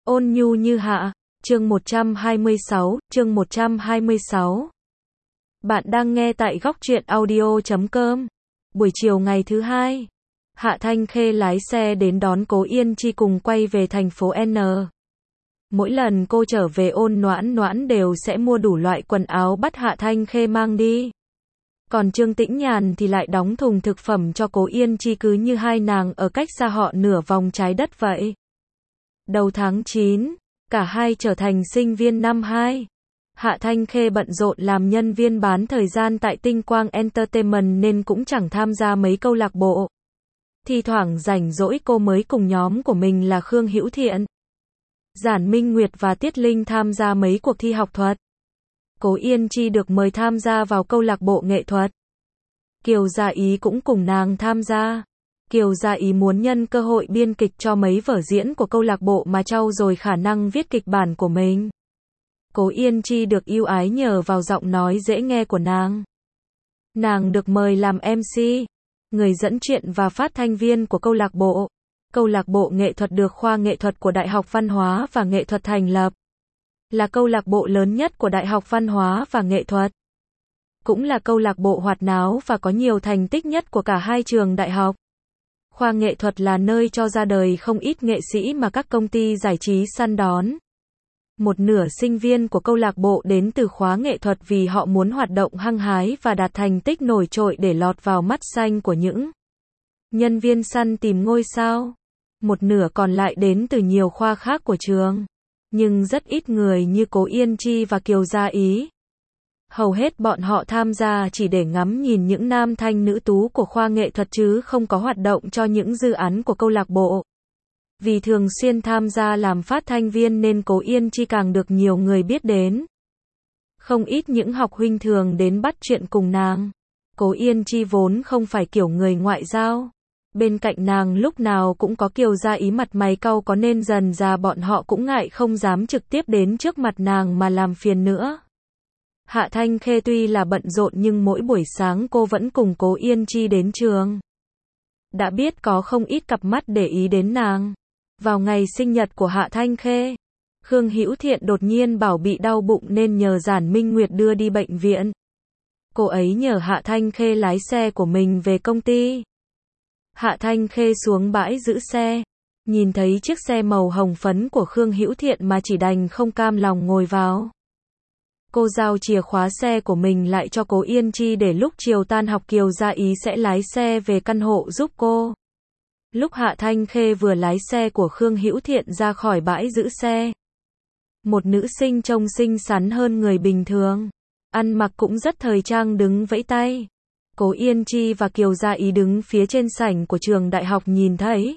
Ôn nhu như hạ, chương 126, chương 126. Bạn đang nghe tại góc truyện audio.com. Buổi chiều ngày thứ hai, Hạ Thanh Khê lái xe đến đón Cố Yên Chi cùng quay về thành phố N. Mỗi lần cô trở về Ôn Noãn Noãn đều sẽ mua đủ loại quần áo bắt Hạ Thanh Khê mang đi. Còn Trương Tĩnh Nhàn thì lại đóng thùng thực phẩm cho Cố Yên Chi, cứ như hai nàng ở cách xa họ nửa vòng trái đất vậy. Đầu tháng 9, cả hai trở thành sinh viên năm 2. Hạ Thanh Khê bận rộn làm nhân viên bán thời gian tại Tinh Quang Entertainment nên cũng chẳng tham gia mấy câu lạc bộ. Thi thoảng rảnh rỗi cô mới cùng nhóm của mình là Khương Hữu Thiện, Giản Minh Nguyệt và Tiết Linh tham gia mấy cuộc thi học thuật. Cố Yên Chi được mời tham gia vào câu lạc bộ nghệ thuật. Kiều Gia Ý cũng cùng nàng tham gia. Kiều Gia Ý muốn nhân cơ hội biên kịch cho mấy vở diễn của câu lạc bộ mà trau dồi khả năng viết kịch bản của mình. Cố Yên Chi được ưu ái nhờ vào giọng nói dễ nghe của nàng. Nàng được mời làm MC, người dẫn chuyện và phát thanh viên của câu lạc bộ. Câu lạc bộ nghệ thuật được khoa nghệ thuật của Đại học Văn hóa và Nghệ thuật thành lập. Là câu lạc bộ lớn nhất của Đại học Văn hóa và Nghệ thuật. Cũng là câu lạc bộ hoạt náo và có nhiều thành tích nhất của cả hai trường đại học. Khoa nghệ thuật là nơi cho ra đời không ít nghệ sĩ mà các công ty giải trí săn đón. Một nửa sinh viên của câu lạc bộ đến từ khóa nghệ thuật vì họ muốn hoạt động hăng hái và đạt thành tích nổi trội để lọt vào mắt xanh của những nhân viên săn tìm ngôi sao. Một nửa còn lại đến từ nhiều khoa khác của trường. Nhưng rất ít người như Cố Yên Chi và Kiều Gia Ý. Hầu hết bọn họ tham gia chỉ để ngắm nhìn những nam thanh nữ tú của khoa nghệ thuật chứ không có hoạt động cho những dự án của câu lạc bộ. Vì thường xuyên tham gia làm phát thanh viên nên Cố Yên Chi càng được nhiều người biết đến. Không ít những học huynh thường đến bắt chuyện cùng nàng. Cố Yên Chi vốn không phải kiểu người ngoại giao. Bên cạnh nàng lúc nào cũng có Kiều Gia Ý mặt mày cau có nên dần dà bọn họ cũng ngại không dám trực tiếp đến trước mặt nàng mà làm phiền nữa. Hạ Thanh Khê tuy là bận rộn nhưng mỗi buổi sáng cô vẫn cùng Cố Yên Chi đến trường. Đã biết có không ít cặp mắt để ý đến nàng. Vào ngày sinh nhật của Hạ Thanh Khê, Khương Hữu Thiện đột nhiên bảo bị đau bụng nên nhờ Giản Minh Nguyệt đưa đi bệnh viện. Cô ấy nhờ Hạ Thanh Khê lái xe của mình về công ty. Hạ Thanh Khê xuống bãi giữ xe, nhìn thấy chiếc xe màu hồng phấn của Khương Hữu Thiện mà chỉ đành không cam lòng ngồi vào. Cô giao chìa khóa xe của mình lại cho Cố Yên Chi để lúc chiều tan học Kiều Gia Ý sẽ lái xe về căn hộ giúp cô. Lúc Hạ Thanh Khê vừa lái xe của Khương Hữu Thiện ra khỏi bãi giữ xe, một nữ sinh trông xinh xắn hơn người bình thường, ăn mặc cũng rất thời trang đứng vẫy tay. Cố Yên Chi và Kiều Gia Ý đứng phía trên sảnh của trường đại học nhìn thấy.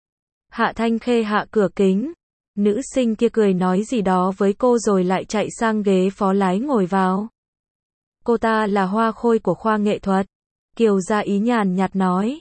Hạ Thanh Khê hạ cửa kính. Nữ sinh kia cười nói gì đó với cô rồi lại chạy sang ghế phó lái ngồi vào. Cô ta là hoa khôi của khoa nghệ thuật. Kiều Gia Ý nhàn nhạt nói.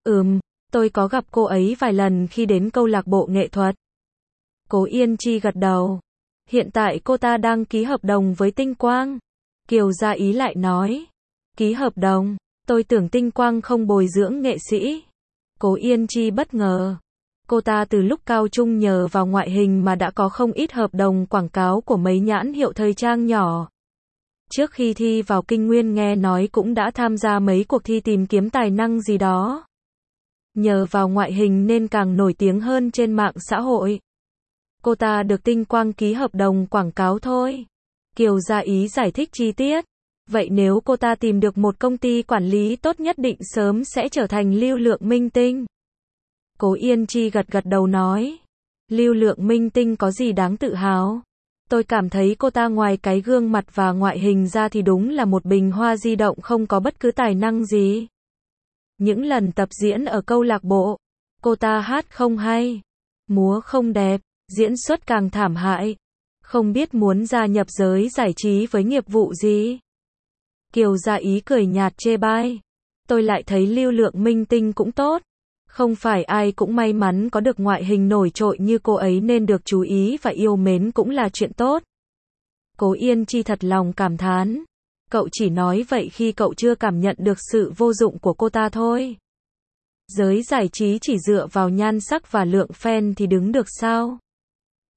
Tôi có gặp cô ấy vài lần khi đến câu lạc bộ nghệ thuật. Cố Yên Chi gật đầu. Hiện tại cô ta đang ký hợp đồng với Tinh Quang. Kiều Gia Ý lại nói. Ký hợp đồng, tôi tưởng Tinh Quang không bồi dưỡng nghệ sĩ. Cố Yên Chi bất ngờ. Cô ta từ lúc cao trung nhờ vào ngoại hình mà đã có không ít hợp đồng quảng cáo của mấy nhãn hiệu thời trang nhỏ. Trước khi thi vào Kinh Nguyên nghe nói cũng đã tham gia mấy cuộc thi tìm kiếm tài năng gì đó. Nhờ vào ngoại hình nên càng nổi tiếng hơn trên mạng xã hội. Cô ta được Tinh Quang ký hợp đồng quảng cáo thôi. Kiều Gia Ý giải thích chi tiết. Vậy nếu cô ta tìm được một công ty quản lý tốt nhất định sớm sẽ trở thành lưu lượng minh tinh. Cố Yên Chi gật gật đầu nói. Lưu lượng minh tinh có gì đáng tự hào? Tôi cảm thấy cô ta ngoài cái gương mặt và ngoại hình ra thì đúng là một bình hoa di động không có bất cứ tài năng gì. Những lần tập diễn ở câu lạc bộ, cô ta hát không hay, múa không đẹp, diễn xuất càng thảm hại. Không biết muốn gia nhập giới giải trí với nghiệp vụ gì. Kiều Gia Ý cười nhạt chê bai. Tôi lại thấy lưu lượng minh tinh cũng tốt. Không phải ai cũng may mắn có được ngoại hình nổi trội như cô ấy nên được chú ý và yêu mến cũng là chuyện tốt. Cố Yên Chi thật lòng cảm thán. Cậu chỉ nói vậy khi cậu chưa cảm nhận được sự vô dụng của cô ta thôi. Giới giải trí chỉ dựa vào nhan sắc và lượng fan thì đứng được sao?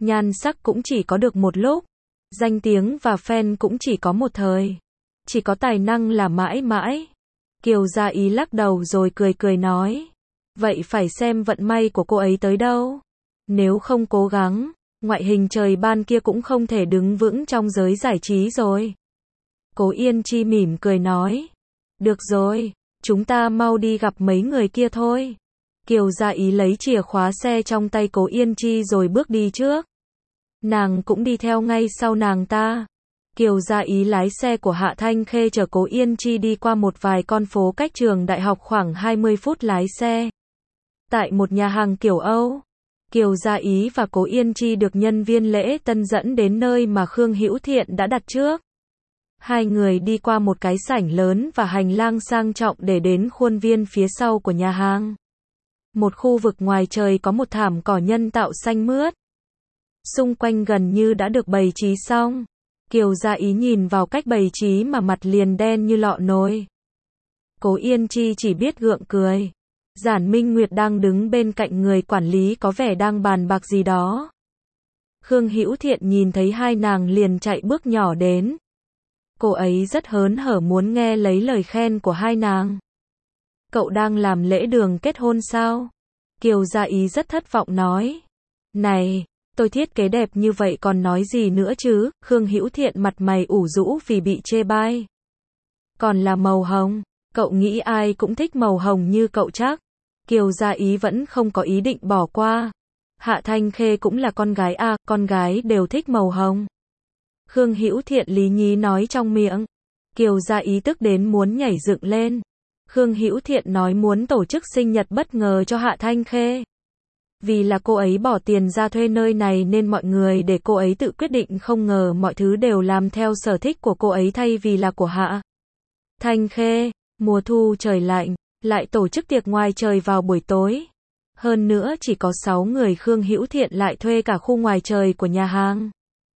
Nhan sắc cũng chỉ có được một lúc. Danh tiếng và fan cũng chỉ có một thời. Chỉ có tài năng là mãi mãi. Kiều Gia Ý lắc đầu rồi cười cười nói. Vậy phải xem vận may của cô ấy tới đâu. Nếu không cố gắng, ngoại hình trời ban kia cũng không thể đứng vững trong giới giải trí rồi. Cố Yên Chi mỉm cười nói. Được rồi, chúng ta mau đi gặp mấy người kia thôi. Kiều Gia Ý lấy chìa khóa xe trong tay Cố Yên Chi rồi bước đi trước. Nàng cũng đi theo ngay sau nàng ta. Kiều Gia Ý lái xe của Hạ Thanh Khê chở Cố Yên Chi đi qua một vài con phố cách trường đại học khoảng 20 phút lái xe. Tại một nhà hàng kiểu Âu, Kiều Gia Ý và Cố Yên Chi được nhân viên lễ tân dẫn đến nơi mà Khương Hữu Thiện đã đặt trước. Hai người đi qua một cái sảnh lớn và hành lang sang trọng để đến khuôn viên phía sau của nhà hàng. Một khu vực ngoài trời có một thảm cỏ nhân tạo xanh mướt. Xung quanh gần như đã được bày trí xong. Kiều Gia Ý nhìn vào cách bày trí mà mặt liền đen như lọ nồi. Cố Yên Chi chỉ biết gượng cười. Giản Minh Nguyệt đang đứng bên cạnh người quản lý có vẻ đang bàn bạc gì đó. Khương Hữu Thiện nhìn thấy hai nàng liền chạy bước nhỏ đến. Cô ấy rất hớn hở muốn nghe lấy lời khen của hai nàng. Cậu đang làm lễ đường kết hôn sao? Kiều Gia Ý rất thất vọng nói. Này, tôi thiết kế đẹp như vậy còn nói gì nữa chứ? Khương Hữu Thiện mặt mày ủ rũ vì bị chê bai. Còn là màu hồng, cậu nghĩ ai cũng thích màu hồng như cậu chắc? Kiều Gia Ý vẫn không có ý định bỏ qua. Hạ Thanh Khê cũng là con gái à, con gái đều thích màu hồng. Khương Hữu Thiện lý nhí nói trong miệng. Kiều Gia Ý tức đến muốn nhảy dựng lên. Khương Hữu Thiện nói muốn tổ chức sinh nhật bất ngờ cho Hạ Thanh Khê. Vì là cô ấy bỏ tiền ra thuê nơi này nên mọi người để cô ấy tự quyết định, không ngờ mọi thứ đều làm theo sở thích của cô ấy thay vì là của Hạ Thanh Khê. Mùa thu trời lạnh, lại tổ chức tiệc ngoài trời vào buổi tối. Hơn nữa chỉ có 6 người, Khương Hữu Thiện lại thuê cả khu ngoài trời của nhà hàng.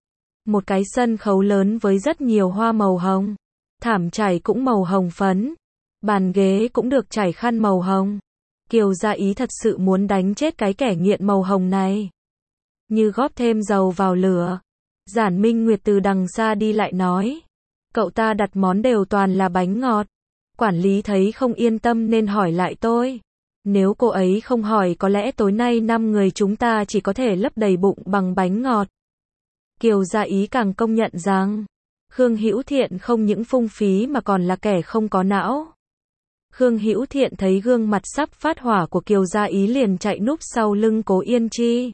Một cái sân khấu lớn với rất nhiều hoa màu hồng. Thảm trải cũng màu hồng phấn. Bàn ghế cũng được trải khăn màu hồng. Kiều Gia Ý thật sự muốn đánh chết cái kẻ nghiện màu hồng này. Như góp thêm dầu vào lửa. Giản Minh Nguyệt từ đằng xa đi lại nói. Cậu ta đặt món đều toàn là bánh ngọt. Quản lý thấy không yên tâm nên hỏi lại tôi. Nếu cô ấy không hỏi có lẽ tối nay 5 người chúng ta chỉ có thể lấp đầy bụng bằng bánh ngọt. Kiều Gia Ý càng công nhận rằng Khương Hữu Thiện không những phung phí mà còn là kẻ không có não. Khương Hữu Thiện thấy gương mặt sắp phát hỏa của Kiều Gia Ý liền chạy núp sau lưng Cố Yên Chi.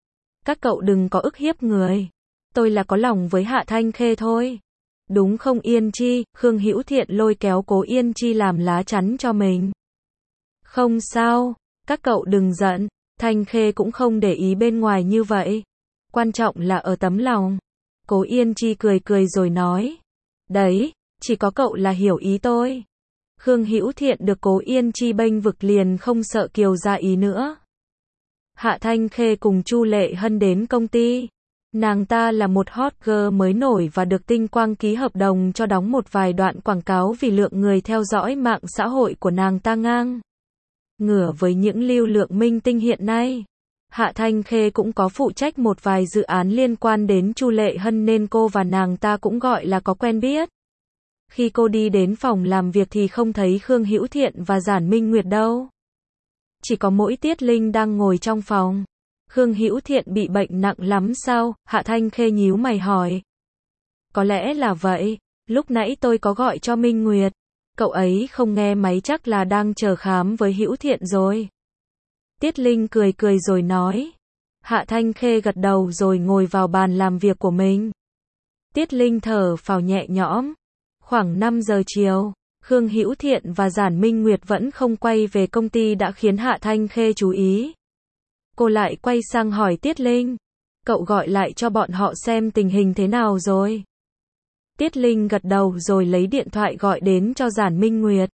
Các cậu đừng có ức hiếp người. Tôi là có lòng với Hạ Thanh Khê thôi. Đúng không Yên Chi? Khương Hữu Thiện lôi kéo Cố Yên Chi làm lá chắn cho mình. Không sao, các cậu đừng giận. Thanh Khê cũng không để ý bên ngoài như vậy. Quan trọng là ở tấm lòng. Cố Yên Chi cười cười rồi nói. Đấy, chỉ có cậu là hiểu ý tôi. Khương Hữu Thiện được Cố Yên Chi bênh vực liền không sợ Kiều Gia Ý nữa. Hạ Thanh Khê cùng Chu Lệ Hân đến công ty. Nàng ta là một hot girl mới nổi và được Tinh Quang ký hợp đồng cho đóng một vài đoạn quảng cáo vì lượng người theo dõi mạng xã hội của nàng ta ngang ngửa với những lưu lượng minh tinh hiện nay. Hạ Thanh Khê cũng có phụ trách một vài dự án liên quan đến Chu Lệ Hân nên cô và nàng ta cũng gọi là có quen biết. Khi cô đi đến phòng làm việc thì không thấy Khương Hữu Thiện và Giản Minh Nguyệt đâu. Chỉ có mỗi Tiết Linh đang ngồi trong phòng. Khương Hữu Thiện bị bệnh nặng lắm sao? Hạ Thanh Khê nhíu mày hỏi. Có lẽ là vậy, lúc nãy tôi có gọi cho Minh Nguyệt. Cậu ấy không nghe máy chắc là đang chờ khám với Hữu Thiện rồi. Tiết Linh cười cười rồi nói. Hạ Thanh Khê gật đầu rồi ngồi vào bàn làm việc của mình. Tiết Linh thở phào nhẹ nhõm. Khoảng 5 giờ chiều, Khương Hữu Thiện và Giản Minh Nguyệt vẫn không quay về công ty đã khiến Hạ Thanh Khê chú ý. Cô lại quay sang hỏi Tiết Linh. Cậu gọi lại cho bọn họ xem tình hình thế nào rồi? Tiết Linh gật đầu rồi lấy điện thoại gọi đến cho Giản Minh Nguyệt.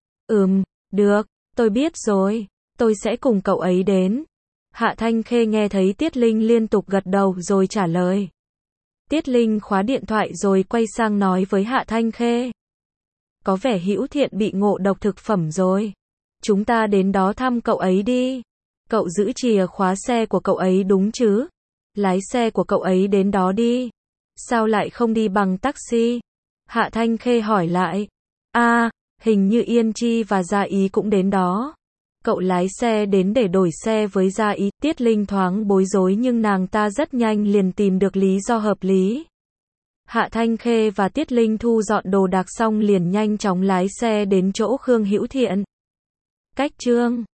Được, tôi biết rồi, tôi sẽ cùng cậu ấy đến. Hạ Thanh Khê nghe thấy Tiết Linh liên tục gật đầu rồi trả lời. Tiết Linh khóa điện thoại rồi quay sang nói với Hạ Thanh Khê. Có vẻ Hữu Thiện bị ngộ độc thực phẩm rồi. Chúng ta đến đó thăm cậu ấy đi. Cậu giữ chìa khóa xe của cậu ấy đúng chứ? Lái xe của cậu ấy đến đó đi. Sao lại không đi bằng taxi? Hạ Thanh Khê hỏi lại. Hình như Yên Chi và Gia Ý cũng đến đó. Cậu lái xe đến để đổi xe với Gia Ý. Tiết Linh thoáng bối rối nhưng nàng ta rất nhanh liền tìm được lý do hợp lý. Hạ Thanh Khê và Tiết Linh thu dọn đồ đạc xong liền nhanh chóng lái xe đến chỗ Khương Hữu Thiện. Cách chương